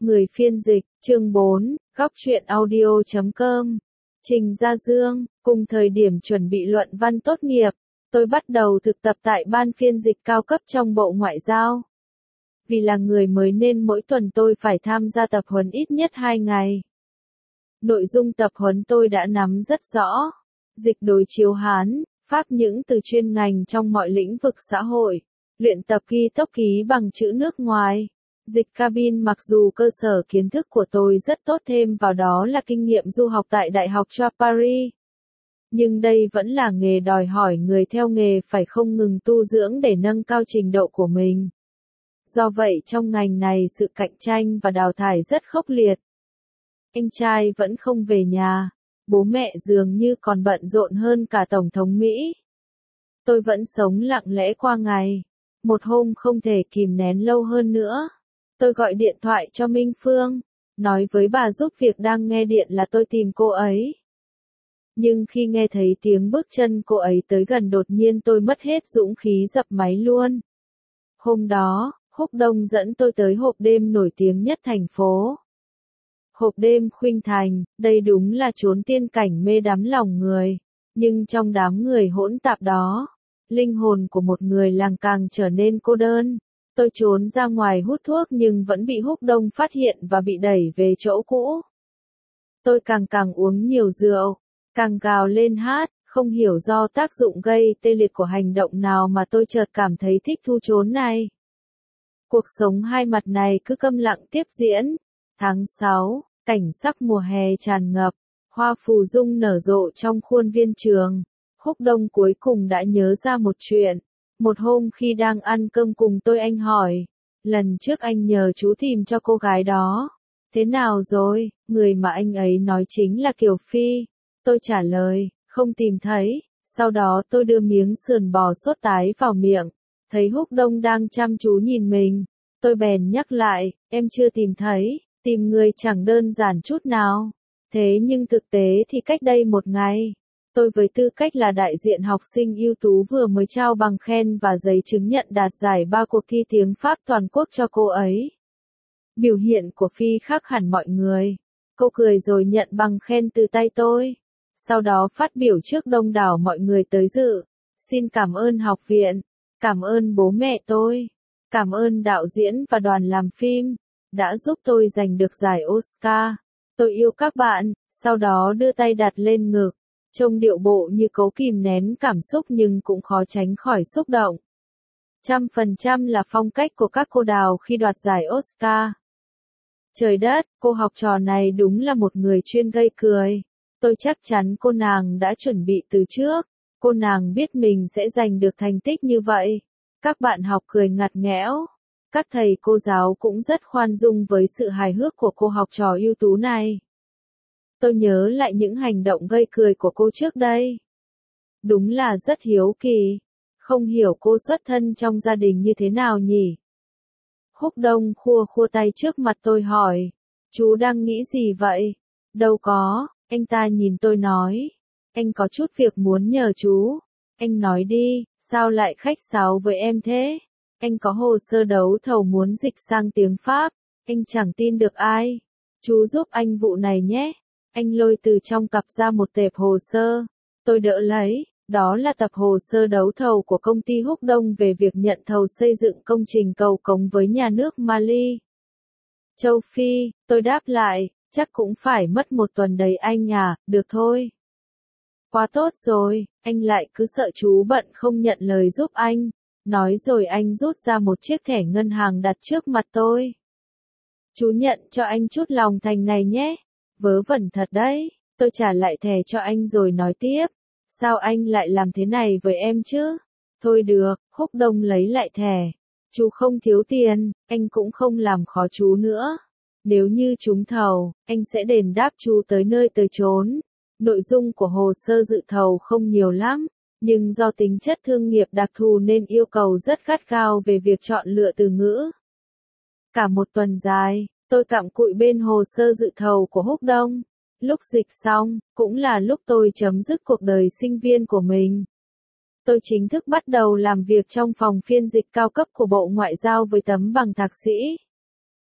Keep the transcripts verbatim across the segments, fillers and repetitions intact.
Người phiên dịch, chương bốn, góc truyện audio chấm com. Trình Gia Dương, cùng thời điểm chuẩn bị luận văn tốt nghiệp, tôi bắt đầu thực tập tại ban phiên dịch cao cấp trong Bộ Ngoại giao. Vì là người mới nên mỗi tuần tôi phải tham gia tập huấn ít nhất hai ngày. Nội dung tập huấn tôi đã nắm rất rõ. Dịch đối chiếu Hán, Pháp những từ chuyên ngành trong mọi lĩnh vực xã hội. Luyện tập ghi tốc ký bằng chữ nước ngoài. Dịch cabin. Mặc dù cơ sở kiến thức của tôi rất tốt, thêm vào đó là kinh nghiệm du học tại Đại học cho Paris. Nhưng đây vẫn là nghề đòi hỏi người theo nghề phải không ngừng tu dưỡng để nâng cao trình độ của mình. Do vậy trong ngành này sự cạnh tranh và đào thải rất khốc liệt. Anh trai vẫn không về nhà, bố mẹ dường như còn bận rộn hơn cả Tổng thống Mỹ. Tôi vẫn sống lặng lẽ qua ngày. Một hôm không thể kìm nén lâu hơn nữa. Tôi gọi điện thoại cho Minh Phương, nói với bà giúp việc đang nghe điện là tôi tìm cô ấy. Nhưng khi nghe thấy tiếng bước chân cô ấy tới gần, đột nhiên tôi mất hết dũng khí dập máy luôn. Hôm đó, Húc Đông dẫn tôi tới hộp đêm nổi tiếng nhất thành phố. Hộp đêm Khuynh Thành, đây đúng là chốn tiên cảnh mê đắm lòng người. Nhưng trong đám người hỗn tạp đó, linh hồn của một người làng càng trở nên cô đơn. Tôi trốn ra ngoài hút thuốc nhưng vẫn bị Húc Đông phát hiện và bị đẩy về chỗ cũ. Tôi càng càng uống nhiều rượu, càng gào lên hát, không hiểu do tác dụng gây tê liệt của hành động nào mà tôi chợt cảm thấy thích thú chốn này. Cuộc sống hai mặt này cứ câm lặng tiếp diễn. Tháng sáu, cảnh sắc mùa hè tràn ngập, hoa phù dung nở rộ trong khuôn viên trường. Húc Đông cuối cùng đã nhớ ra một chuyện. Một hôm khi đang ăn cơm cùng tôi, anh hỏi, lần trước anh nhờ chú tìm cho cô gái đó. Thế nào rồi? Người mà anh ấy nói chính là Kiều Phi. Tôi trả lời, không tìm thấy. Sau đó tôi đưa miếng sườn bò sốt tái vào miệng. Thấy Húc Đông đang chăm chú nhìn mình. Tôi bèn nhắc lại, em chưa tìm thấy, tìm người chẳng đơn giản chút nào. Thế nhưng thực tế thì cách đây một ngày, tôi với tư cách là đại diện học sinh ưu tú vừa mới trao bằng khen và giấy chứng nhận đạt giải ba cuộc thi tiếng Pháp toàn quốc cho cô ấy. Biểu hiện của Phi khác hẳn mọi người. Cô cười rồi nhận bằng khen từ tay tôi. Sau đó phát biểu trước đông đảo mọi người tới dự. Xin cảm ơn học viện, cảm ơn bố mẹ tôi, cảm ơn đạo diễn và đoàn làm phim, đã giúp tôi giành được giải Oscar. Tôi yêu các bạn, sau đó đưa tay đặt lên ngực. Trông điệu bộ như cố kìm nén cảm xúc nhưng cũng khó tránh khỏi xúc động. Trăm phần trăm là phong cách của các cô đào khi đoạt giải Oscar. Trời đất, cô học trò này đúng là một người chuyên gây cười. Tôi chắc chắn cô nàng đã chuẩn bị từ trước. Cô nàng biết mình sẽ giành được thành tích như vậy. Các bạn học cười ngặt nghẽo. Các thầy cô giáo cũng rất khoan dung với sự hài hước của cô học trò ưu tú này. Tôi nhớ lại những hành động gây cười của cô trước đây. Đúng là rất hiếu kỳ. Không hiểu cô xuất thân trong gia đình như thế nào nhỉ? Húc Đông khua khua tay trước mặt tôi hỏi. Chú đang nghĩ gì vậy? Đâu có, anh ta nhìn tôi nói. Anh có chút việc muốn nhờ chú. Anh nói đi, sao lại khách sáo với em thế? Anh có hồ sơ đấu thầu muốn dịch sang tiếng Pháp. Anh chẳng tin được ai. Chú giúp anh vụ này nhé. Anh lôi từ trong cặp ra một tệp hồ sơ. Tôi đỡ lấy, đó là tập hồ sơ đấu thầu của công ty Húc Đông về việc nhận thầu xây dựng công trình cầu cống với nhà nước Mali. Châu Phi, tôi đáp lại, chắc cũng phải mất một tuần đấy anh à, được thôi. Quá tốt rồi, anh lại cứ sợ chú bận không nhận lời giúp anh. Nói rồi anh rút ra một chiếc thẻ ngân hàng đặt trước mặt tôi. Chú nhận cho anh chút lòng thành này nhé. Vớ vẩn thật đấy, tôi trả lại thẻ cho anh rồi nói tiếp. Sao anh lại làm thế này với em chứ? Thôi được, Húc Đông lấy lại thẻ. Chú không thiếu tiền, anh cũng không làm khó chú nữa. Nếu như trúng thầu, anh sẽ đền đáp chú tới nơi tới chốn. Nội dung của hồ sơ dự thầu không nhiều lắm, nhưng do tính chất thương nghiệp đặc thù nên yêu cầu rất gắt gao về việc chọn lựa từ ngữ. Cả một tuần dài, tôi cặm cụi bên hồ sơ dự thầu của Húc Đông. Lúc dịch xong, cũng là lúc tôi chấm dứt cuộc đời sinh viên của mình. Tôi chính thức bắt đầu làm việc trong phòng phiên dịch cao cấp của Bộ Ngoại giao với tấm bằng thạc sĩ.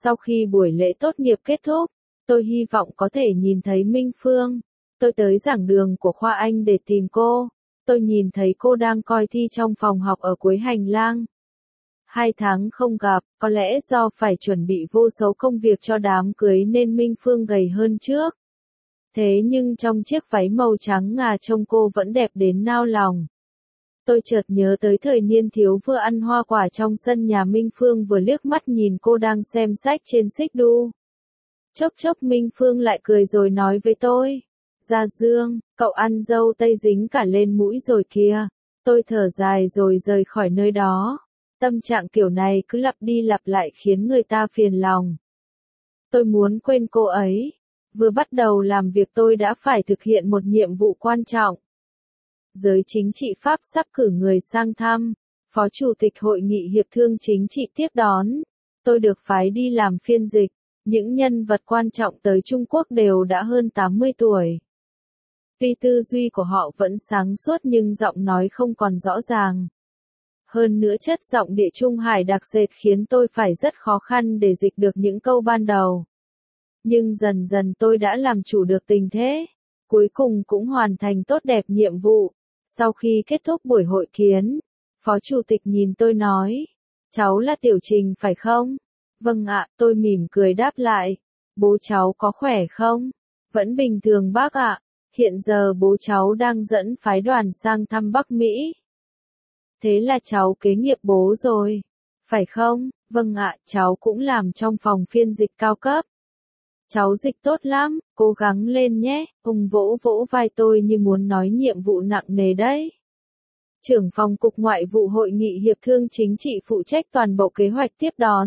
Sau khi buổi lễ tốt nghiệp kết thúc, tôi hy vọng có thể nhìn thấy Minh Phương. Tôi tới giảng đường của khoa Anh để tìm cô. Tôi nhìn thấy cô đang coi thi trong phòng học ở cuối hành lang. Hai tháng không gặp, có lẽ do phải chuẩn bị vô số công việc cho đám cưới nên Minh Phương gầy hơn trước. Thế nhưng trong chiếc váy màu trắng ngà trông cô vẫn đẹp đến nao lòng. Tôi chợt nhớ tới thời niên thiếu vừa ăn hoa quả trong sân nhà Minh Phương vừa liếc mắt nhìn cô đang xem sách trên xích đu. Chốc chốc Minh Phương lại cười rồi nói với tôi. Gia Dương, cậu ăn dâu tây dính cả lên mũi rồi kìa. Tôi thở dài rồi rời khỏi nơi đó. Tâm trạng kiểu này cứ lặp đi lặp lại khiến người ta phiền lòng. Tôi muốn quên cô ấy. Vừa bắt đầu làm việc tôi đã phải thực hiện một nhiệm vụ quan trọng. Giới chính trị Pháp sắp cử người sang thăm. Phó Chủ tịch Hội nghị Hiệp thương Chính trị tiếp đón. Tôi được phái đi làm phiên dịch. Những nhân vật quan trọng tới Trung Quốc đều đã hơn tám mươi tuổi. Tuy tư duy của họ vẫn sáng suốt nhưng giọng nói không còn rõ ràng. Hơn nữa chất giọng địa Trung Hải đặc sệt khiến tôi phải rất khó khăn để dịch được những câu ban đầu. Nhưng dần dần tôi đã làm chủ được tình thế. Cuối cùng cũng hoàn thành tốt đẹp nhiệm vụ. Sau khi kết thúc buổi hội kiến, Phó Chủ tịch nhìn tôi nói. Cháu là Tiểu Trình phải không? Vâng ạ, tôi mỉm cười đáp lại. Bố cháu có khỏe không? Vẫn bình thường bác ạ. Hiện giờ bố cháu đang dẫn phái đoàn sang thăm Bắc Mỹ. Thế là cháu kế nghiệp bố rồi. Phải không? Vâng ạ, cháu cũng làm trong phòng phiên dịch cao cấp. Cháu dịch tốt lắm, cố gắng lên nhé. Ông vỗ vỗ vai tôi như muốn nói nhiệm vụ nặng nề đấy. Trưởng phòng Cục Ngoại vụ Hội nghị Hiệp thương Chính trị phụ trách toàn bộ kế hoạch tiếp đón.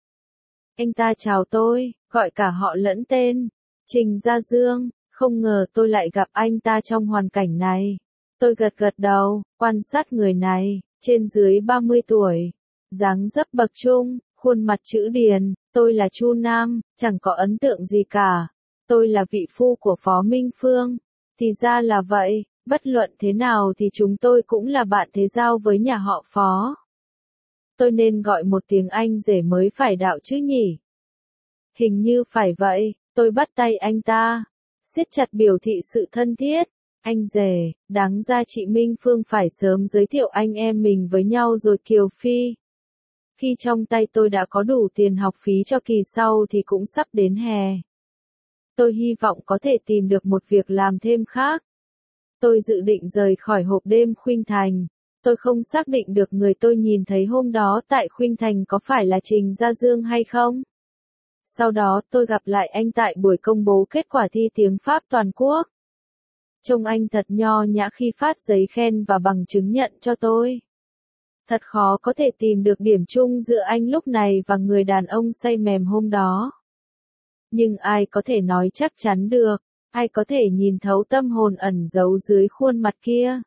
Anh ta chào tôi, gọi cả họ lẫn tên. Trình Gia Dương, không ngờ tôi lại gặp anh ta trong hoàn cảnh này. Tôi gật gật đầu, quan sát người này, trên dưới ba mươi tuổi. Dáng dấp bậc trung, khuôn mặt chữ điền, tôi là Chu Nam, chẳng có ấn tượng gì cả. Tôi là vị phu của Phó Minh Phương. Thì ra là vậy, bất luận thế nào thì chúng tôi cũng là bạn thế giao với nhà họ Phó. Tôi nên gọi một tiếng anh rể mới phải đạo chứ nhỉ? Hình như phải vậy, tôi bắt tay anh ta, siết chặt biểu thị sự thân thiết. Anh rể, đáng ra chị Minh Phương phải sớm giới thiệu anh em mình với nhau rồi Kiều Phi. Khi trong tay tôi đã có đủ tiền học phí cho kỳ sau thì cũng sắp đến hè. Tôi hy vọng có thể tìm được một việc làm thêm khác. Tôi dự định rời khỏi hộp đêm Khuynh Thành. Tôi không xác định được người tôi nhìn thấy hôm đó tại Khuynh Thành có phải là Trình Gia Dương hay không. Sau đó tôi gặp lại anh tại buổi công bố kết quả thi tiếng Pháp toàn quốc. Trông anh thật nho nhã khi phát giấy khen và bằng chứng nhận cho tôi. Thật khó có thể tìm được điểm chung giữa anh lúc này và người đàn ông say mềm hôm đó. Nhưng ai có thể nói chắc chắn được, ai có thể nhìn thấu tâm hồn ẩn giấu dưới khuôn mặt kia.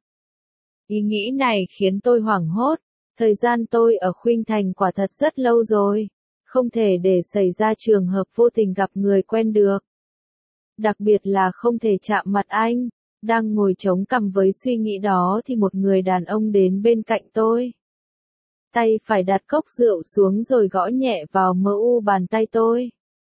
Ý nghĩ này khiến tôi hoảng hốt, thời gian tôi ở Khuynh Thành quả thật rất lâu rồi, không thể để xảy ra trường hợp vô tình gặp người quen được. Đặc biệt là không thể chạm mặt anh. Đang ngồi chống cằm với suy nghĩ đó thì một người đàn ông đến bên cạnh tôi. Tay phải đặt cốc rượu xuống rồi gõ nhẹ vào mờ u bàn tay tôi.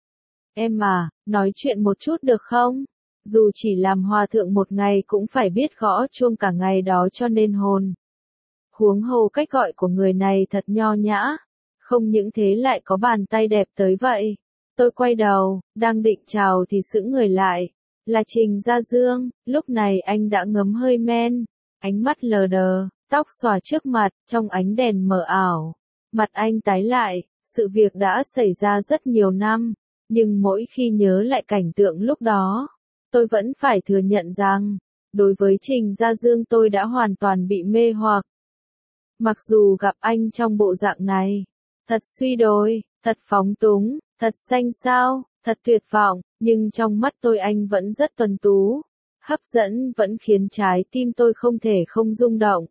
Em à, nói chuyện một chút được không? Dù chỉ làm hòa thượng một ngày cũng phải biết gõ chuông cả ngày đó cho nên hồn. Huống hồ cách gọi của người này thật nho nhã. Không những thế lại có bàn tay đẹp tới vậy. Tôi quay đầu, đang định chào thì sững người lại. Là Trình Gia Dương, lúc này anh đã ngấm hơi men, ánh mắt lờ đờ, tóc xõa trước mặt, trong ánh đèn mờ ảo. Mặt anh tái lại, sự việc đã xảy ra rất nhiều năm, nhưng mỗi khi nhớ lại cảnh tượng lúc đó, tôi vẫn phải thừa nhận rằng, đối với Trình Gia Dương tôi đã hoàn toàn bị mê hoặc. Mặc dù gặp anh trong bộ dạng này, thật suy đồi, thật phóng túng, thật xanh xao, thật tuyệt vọng, nhưng trong mắt tôi anh vẫn rất tuấn tú, hấp dẫn vẫn khiến trái tim tôi không thể không rung động.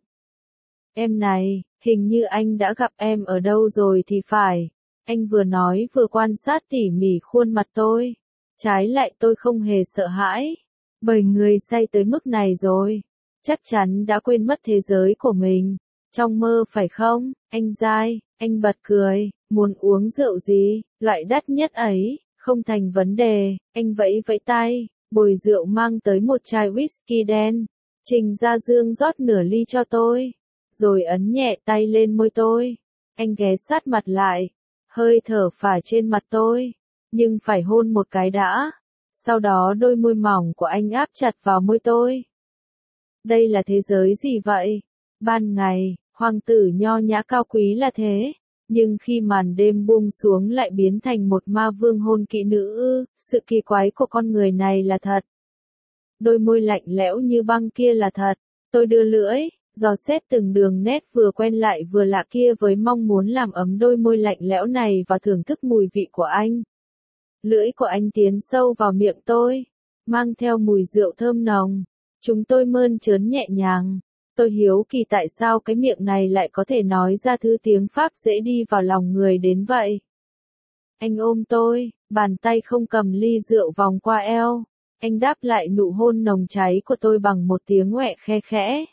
Em này, hình như anh đã gặp em ở đâu rồi thì phải. Anh vừa nói vừa quan sát tỉ mỉ khuôn mặt tôi. Trái lại tôi không hề sợ hãi, bởi người say tới mức này rồi, chắc chắn đã quên mất thế giới của mình. Trong mơ phải không, anh dai, Anh bật cười, muốn uống rượu gì, loại đắt nhất ấy, không thành vấn đề, anh vẫy vẫy tay, bồi rượu mang tới một chai whisky đen. Trình Gia Dương rót nửa ly cho tôi, rồi ấn nhẹ tay lên môi tôi. Anh ghé sát mặt lại, hơi thở phả trên mặt tôi, nhưng phải hôn một cái đã. Sau đó đôi môi mỏng của anh áp chặt vào môi tôi. Đây là thế giới gì vậy? Ban ngày, hoàng tử nho nhã cao quý là thế, nhưng khi màn đêm buông xuống lại biến thành một ma vương hôn kỹ nữ ư, sự kỳ quái của con người này là thật. Đôi môi lạnh lẽo như băng kia là thật, tôi đưa lưỡi, dò xét từng đường nét vừa quen lại vừa lạ kia với mong muốn làm ấm đôi môi lạnh lẽo này và thưởng thức mùi vị của anh. Lưỡi của anh tiến sâu vào miệng tôi, mang theo mùi rượu thơm nồng. Chúng tôi mơn trớn nhẹ nhàng. Tôi hiếu kỳ tại sao cái miệng này lại có thể nói ra thứ tiếng Pháp dễ đi vào lòng người đến vậy. Anh ôm tôi, bàn tay không cầm ly rượu vòng qua eo. Anh đáp lại nụ hôn nồng cháy của tôi bằng một tiếng ngoẹ khe khẽ.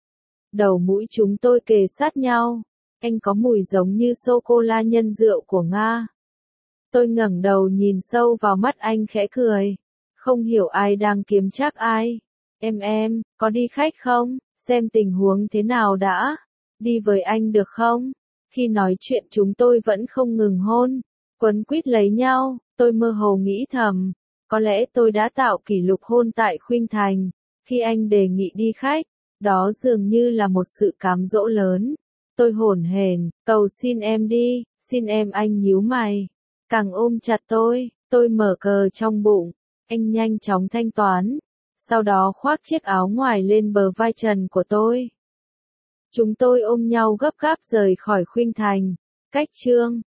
Đầu mũi chúng tôi kề sát nhau. Anh có mùi giống như sô-cô-la nhân rượu của Nga. Tôi ngẩng đầu nhìn sâu vào mắt anh khẽ cười. Không hiểu ai đang kiếm trác ai. Em em, có đi khách không? Xem tình huống thế nào đã. Đi với anh được không? Khi nói chuyện chúng tôi vẫn không ngừng hôn. Quấn quýt lấy nhau, tôi mơ hồ nghĩ thầm. Có lẽ tôi đã tạo kỷ lục hôn tại Khuynh Thành. Khi anh đề nghị đi khách, đó dường như là một sự cám dỗ lớn. Tôi hổn hển, cầu xin em đi, xin em. Anh nhíu mày. Càng ôm chặt tôi, tôi mở cờ trong bụng. Anh nhanh chóng thanh toán. Sau đó khoác chiếc áo ngoài lên bờ vai trần của tôi. Chúng tôi ôm nhau gấp gáp rời khỏi Khuynh Thành. Cách chương